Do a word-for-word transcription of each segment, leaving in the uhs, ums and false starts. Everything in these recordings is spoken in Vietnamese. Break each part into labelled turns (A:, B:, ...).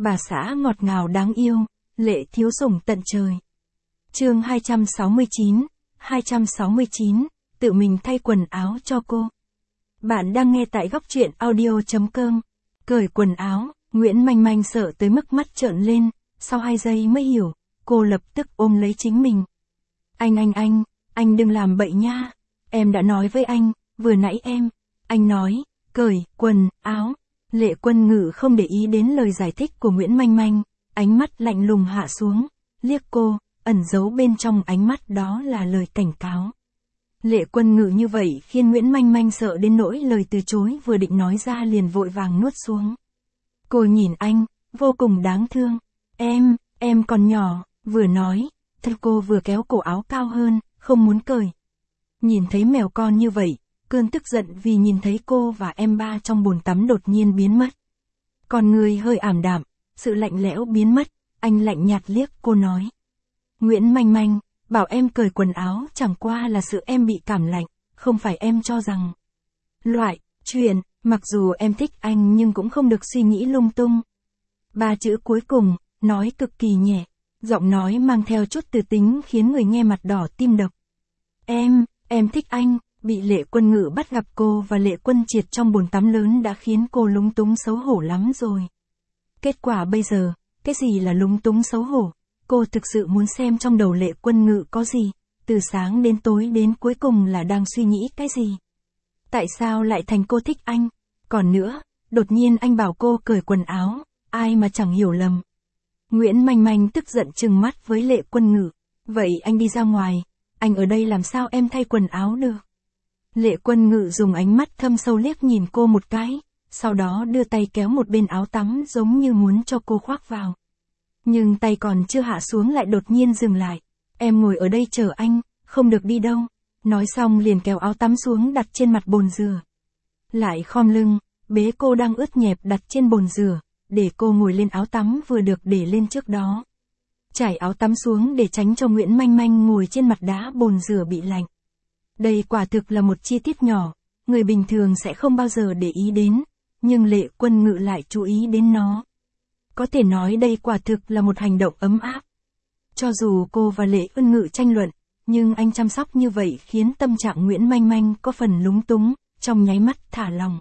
A: bà xã ngọt ngào đáng yêu, Lệ thiếu sủng tận trời. Chương hai trăm sáu mươi chín, hai trăm sáu mươi chín, tự mình thay quần áo cho cô. Bạn đang nghe tại góc truyện audio chấm com. Cởi quần áo, Nguyễn Manh Manh sợ tới mức mắt trợn lên, sau hai giây mới hiểu, cô lập tức ôm lấy chính mình. Anh anh anh, anh đừng làm bậy nha, em đã nói với anh, vừa nãy em, anh nói, cởi quần áo. Lệ Quân Ngự không để ý đến lời giải thích của Nguyễn Manh Manh, ánh mắt lạnh lùng hạ xuống, liếc cô, ẩn giấu bên trong ánh mắt đó là lời cảnh cáo. Lệ Quân Ngự như vậy khiến Nguyễn Manh Manh sợ đến nỗi lời từ chối vừa định nói ra liền vội vàng nuốt xuống. Cô nhìn anh, vô cùng đáng thương. Em, em còn nhỏ, vừa nói, thật cô vừa kéo cổ áo cao hơn, không muốn cởi. Nhìn thấy mèo con như vậy, cơn tức giận vì nhìn thấy cô và em ba trong bồn tắm đột nhiên biến mất. Con người hơi ảm đạm, sự lạnh lẽo biến mất, anh lạnh nhạt liếc cô nói. Nguyễn Manh Manh, bảo em cởi quần áo chẳng qua là sự em bị cảm lạnh, không phải em cho rằng. Loại, chuyện, mặc dù em thích anh nhưng cũng không được suy nghĩ lung tung. Ba chữ cuối cùng, nói cực kỳ nhẹ, giọng nói mang theo chút từ tính khiến người nghe mặt đỏ tim đập. Em, em thích anh. Bị Lệ Quân Ngự bắt gặp cô và Lệ Quân Triệt trong bồn tắm lớn đã khiến cô lúng túng xấu hổ lắm rồi. Kết quả bây giờ, cái gì là lúng túng xấu hổ? Cô thực sự muốn xem trong đầu Lệ Quân Ngự có gì, từ sáng đến tối đến cuối cùng là đang suy nghĩ cái gì? Tại sao lại thành cô thích anh? Còn nữa, đột nhiên anh bảo cô cởi quần áo, ai mà chẳng hiểu lầm. Nguyễn Manh Manh tức giận trừng mắt với Lệ Quân Ngự. Vậy anh đi ra ngoài, anh ở đây làm sao em thay quần áo được? Lệ Quân Ngự dùng ánh mắt thâm sâu liếc nhìn cô một cái, sau đó đưa tay kéo một bên áo tắm giống như muốn cho cô khoác vào. Nhưng tay còn chưa hạ xuống lại đột nhiên dừng lại. Em ngồi ở đây chờ anh, không được đi đâu. Nói xong liền kéo áo tắm xuống đặt trên mặt bồn rửa. Lại khom lưng, bế cô đang ướt nhẹp đặt trên bồn rửa, để cô ngồi lên áo tắm vừa được để lên trước đó. Trải áo tắm xuống để tránh cho Nguyễn Manh Manh ngồi trên mặt đá bồn rửa bị lạnh. Đây quả thực là một chi tiết nhỏ, người bình thường sẽ không bao giờ để ý đến, nhưng Lệ Quân Ngự lại chú ý đến nó. Có thể nói đây quả thực là một hành động ấm áp. Cho dù cô và Lệ Quân Ngự tranh luận, nhưng anh chăm sóc như vậy khiến tâm trạng Nguyễn Manh Manh có phần lúng túng, trong nháy mắt thả lòng.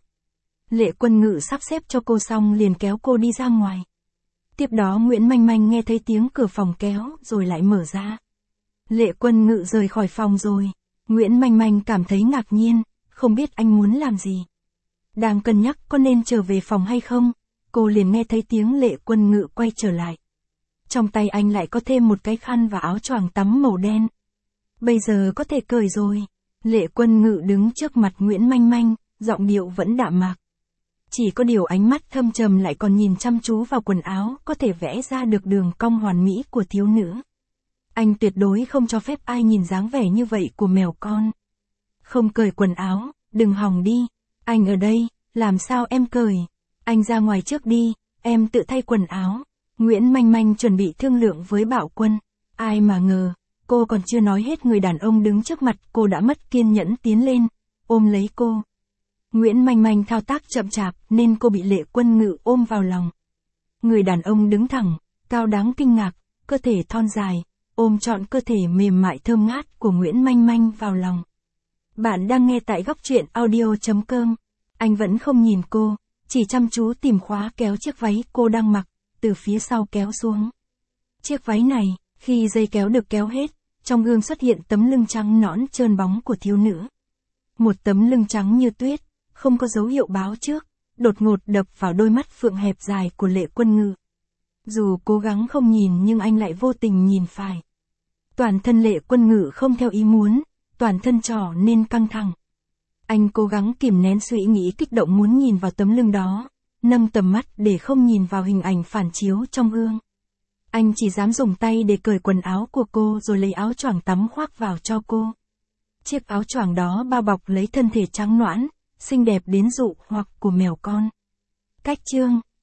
A: Lệ Quân Ngự sắp xếp cho cô xong liền kéo cô đi ra ngoài. Tiếp đó Nguyễn Manh Manh nghe thấy tiếng cửa phòng kéo rồi lại mở ra. Lệ Quân Ngự rời khỏi phòng rồi. Nguyễn Manh Manh cảm thấy ngạc nhiên, không biết anh muốn làm gì. Đang cân nhắc có nên trở về phòng hay không, cô liền nghe thấy tiếng Lệ Quân Ngự quay trở lại. Trong tay anh lại có thêm một cái khăn và áo choàng tắm màu đen. Bây giờ có thể cởi rồi. Lệ Quân Ngự đứng trước mặt Nguyễn Manh Manh, giọng điệu vẫn đạm mạc. Chỉ có điều ánh mắt thâm trầm lại còn nhìn chăm chú vào quần áo có thể vẽ ra được đường cong hoàn mỹ của thiếu nữ. Anh tuyệt đối không cho phép ai nhìn dáng vẻ như vậy của mèo con. Không cởi quần áo, đừng hòng đi. Anh ở đây, làm sao em cởi? Anh ra ngoài trước đi, em tự thay quần áo. Nguyễn Manh Manh chuẩn bị thương lượng với Bảo Quân. Ai mà ngờ, cô còn chưa nói hết người đàn ông đứng trước mặt cô đã mất kiên nhẫn tiến lên, ôm lấy cô. Nguyễn Manh Manh thao tác chậm chạp nên cô bị Lệ Quân Ngự ôm vào lòng. Người đàn ông đứng thẳng, cao đáng kinh ngạc, cơ thể thon dài, ôm trọn cơ thể mềm mại thơm ngát của Nguyễn Manh Manh vào lòng. Bạn đang nghe tại góc truyện audio chấm com. Anh vẫn không nhìn cô, chỉ chăm chú tìm khóa kéo chiếc váy cô đang mặc, từ phía sau kéo xuống. Chiếc váy này, khi dây kéo được kéo hết, trong gương xuất hiện tấm lưng trắng nõn trơn bóng của thiếu nữ. Một tấm lưng trắng như tuyết, không có dấu hiệu báo trước, đột ngột đập vào đôi mắt phượng hẹp dài của Lệ Quân Ngự. Dù cố gắng không nhìn nhưng anh lại vô tình nhìn phải. Toàn thân Lệ Quân Ngự không theo ý muốn, toàn thân trở nên căng thẳng. Anh cố gắng kìm nén suy nghĩ kích động muốn nhìn vào tấm lưng đó, nâng tầm mắt để không nhìn vào hình ảnh phản chiếu trong gương. Anh chỉ dám dùng tay để cởi quần áo của cô rồi lấy áo choàng tắm khoác vào cho cô. Chiếc áo choàng đó bao bọc lấy thân thể trắng nõn, xinh đẹp đến dụ hoặc của mèo con. Cách chương